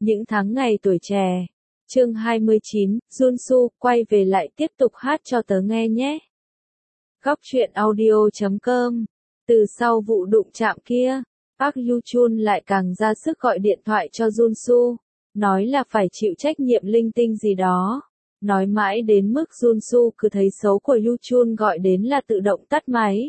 Những tháng ngày tuổi trẻ. Chương 29, Junsu, quay về lại tiếp tục hát cho tớ nghe nhé. Góc truyện audio.com. Từ sau vụ đụng chạm kia, Park Yoo-chun lại càng ra sức gọi điện thoại cho Junsu, nói là phải chịu trách nhiệm linh tinh gì đó. Nói mãi đến mức Junsu cứ thấy xấu của Yoo-chun gọi đến là tự động tắt máy.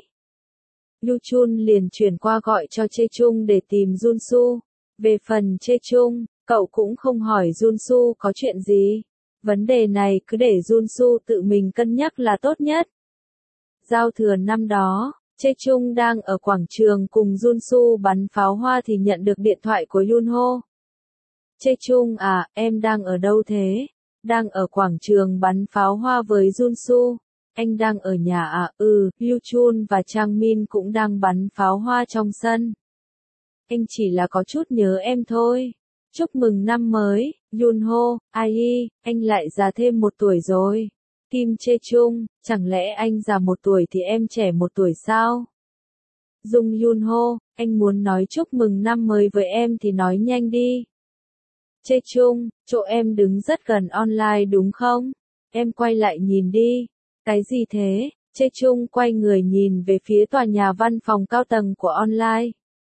Yoo-chun liền chuyển qua gọi cho Chae-chung để tìm Junsu. Về phần Chae-chung, cậu cũng không hỏi Junsu có chuyện gì. Vấn đề này cứ để Junsu tự mình cân nhắc là tốt nhất. Giao thừa năm đó, Chae-chung đang ở quảng trường cùng Junsu bắn pháo hoa thì nhận được điện thoại của Yunho. Chae-chung à, em đang ở đâu thế? Đang ở quảng trường bắn pháo hoa với Junsu. Anh đang ở nhà à? Yoo-chun và Changmin cũng đang bắn pháo hoa trong sân. Anh chỉ là có chút nhớ em thôi. Chúc mừng năm mới, Yunho. Ai, anh lại già thêm 1 tuổi rồi. Kim Chae-chung, chẳng lẽ anh già 1 tuổi thì em trẻ 1 tuổi sao? Dung Yunho, anh muốn nói chúc mừng năm mới với em thì nói nhanh đi. Chae-chung, chỗ em đứng rất gần online đúng không? Em quay lại nhìn đi. Cái gì thế? Chae-chung quay người nhìn về phía tòa nhà văn phòng cao tầng của online.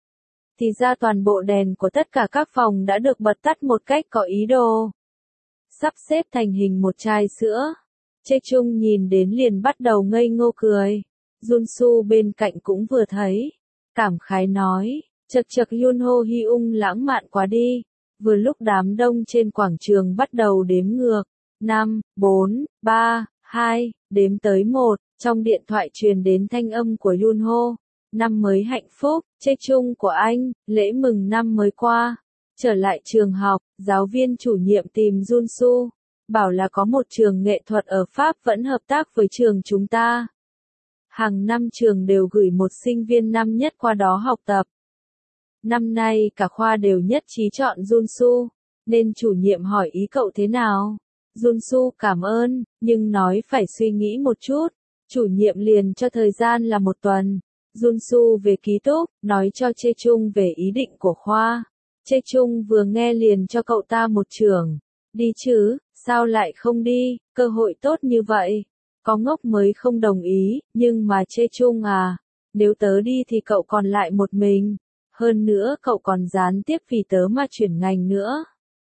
Thì ra toàn bộ đèn của tất cả các phòng đã được bật tắt một cách có ý đồ. Sắp xếp thành hình một chai sữa. Chae-chung nhìn đến liền bắt đầu ngây ngô cười. Junsu bên cạnh cũng vừa thấy. Cảm khái nói, chật Yunho Hyung lãng mạn quá đi. Vừa lúc đám đông trên quảng trường bắt đầu đếm ngược. 5, 4, 3, 2, đếm tới 1, trong điện thoại truyền đến thanh âm của Yunho. Năm mới hạnh phúc, Chae-chung của anh, lễ mừng năm mới qua. Trở lại trường học, giáo viên chủ nhiệm tìm Junsu, bảo là có một trường nghệ thuật ở Pháp vẫn hợp tác với trường chúng ta. Hàng năm trường đều gửi một sinh viên năm nhất qua đó học tập. Năm nay cả khoa đều nhất trí chọn Junsu, nên chủ nhiệm hỏi ý cậu thế nào? Junsu cảm ơn, nhưng nói phải suy nghĩ một chút. Chủ nhiệm liền cho thời gian là 1 tuần. Junsu về ký túc, nói cho Chae-chung về ý định của khoa. Chae-chung vừa nghe liền cho cậu ta một chưởng. Đi chứ, sao lại không đi, cơ hội tốt như vậy. Có ngốc mới không đồng ý, nhưng mà Chae-chung à, nếu tớ đi thì cậu còn lại một mình. Hơn nữa cậu còn gián tiếp vì tớ mà chuyển ngành nữa.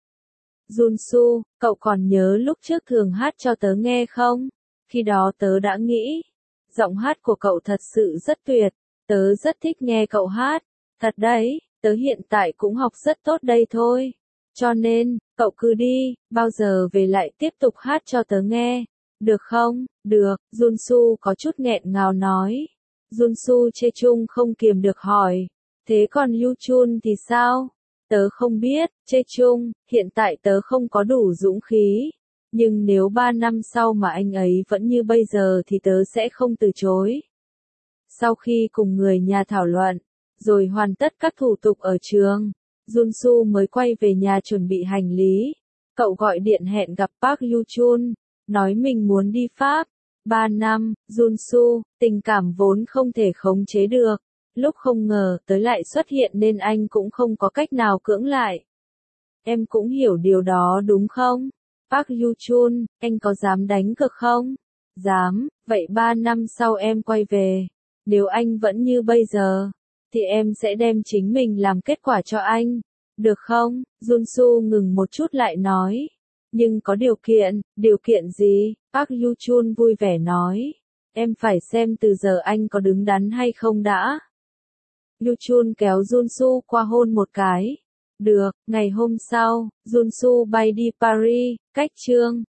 Junsu, cậu còn nhớ lúc trước thường hát cho tớ nghe không? Khi đó tớ đã nghĩ, giọng hát của cậu thật sự rất tuyệt. Tớ rất thích nghe cậu hát. Thật đấy, tớ hiện tại cũng học rất tốt đây thôi. Cho nên, cậu cứ đi, bao giờ về lại tiếp tục hát cho tớ nghe. Được không? Được, Junsu có chút nghẹn ngào nói. Junsu Chae-chung không kiềm được hỏi. Thế còn Yoo-chun thì sao? Tớ không biết, Chae-chung, hiện tại tớ không có đủ dũng khí. Nhưng nếu 3 năm sau mà anh ấy vẫn như bây giờ thì tớ sẽ không từ chối. Sau khi cùng người nhà thảo luận, rồi hoàn tất các thủ tục ở trường, Junsu mới quay về nhà chuẩn bị hành lý. Cậu gọi điện hẹn gặp Park Yoo-chun, nói mình muốn đi Pháp. 3 năm, Junsu, tình cảm vốn không thể khống chế được. Lúc không ngờ tới lại xuất hiện nên anh cũng không có cách nào cưỡng lại. Em cũng hiểu điều đó đúng không? Park Yoo-chun, anh có dám đánh cược không? Dám, vậy 3 năm sau em quay về. Nếu anh vẫn như bây giờ, thì em sẽ đem chính mình làm kết quả cho anh. Được không? Junsu ngừng một chút lại nói. Nhưng có điều kiện gì? Park Yoo-chun vui vẻ nói. Em phải xem từ giờ anh có đứng đắn hay không đã. Yoo-chun kéo Junsu qua hôn một cái. Được, ngày hôm sau, Junsu bay đi Paris, cách Chương.